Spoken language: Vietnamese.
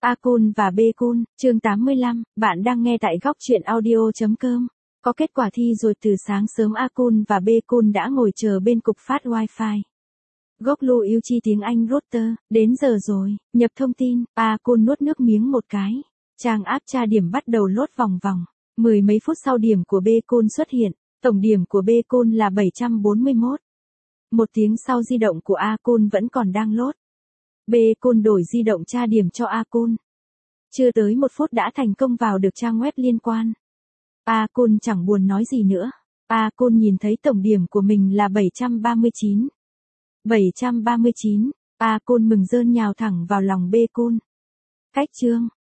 A-kun và B-kun, chương 85, bạn đang nghe tại góc truyện audio.com. Có kết quả thi rồi, từ sáng sớm A-kun và B-kun đã ngồi chờ bên cục phát wifi. Gốc lưu yêu chi tiếng Anh router, đến giờ rồi, nhập thông tin, A-kun nuốt nước miếng một cái. Trang áp tra điểm bắt đầu lốt vòng vòng. Mười mấy phút sau điểm của B-kun xuất hiện, tổng điểm của B-kun là 741. Một tiếng sau di động của A-kun vẫn còn đang lốt. B-kun đổi di động tra điểm cho A-kun. Chưa tới một phút đã thành công vào được trang web liên quan. A-kun chẳng buồn nói gì nữa. A-kun nhìn thấy tổng điểm của mình là 739. 739, A-kun mừng rơn nhào thẳng vào lòng B-kun. Cách chương,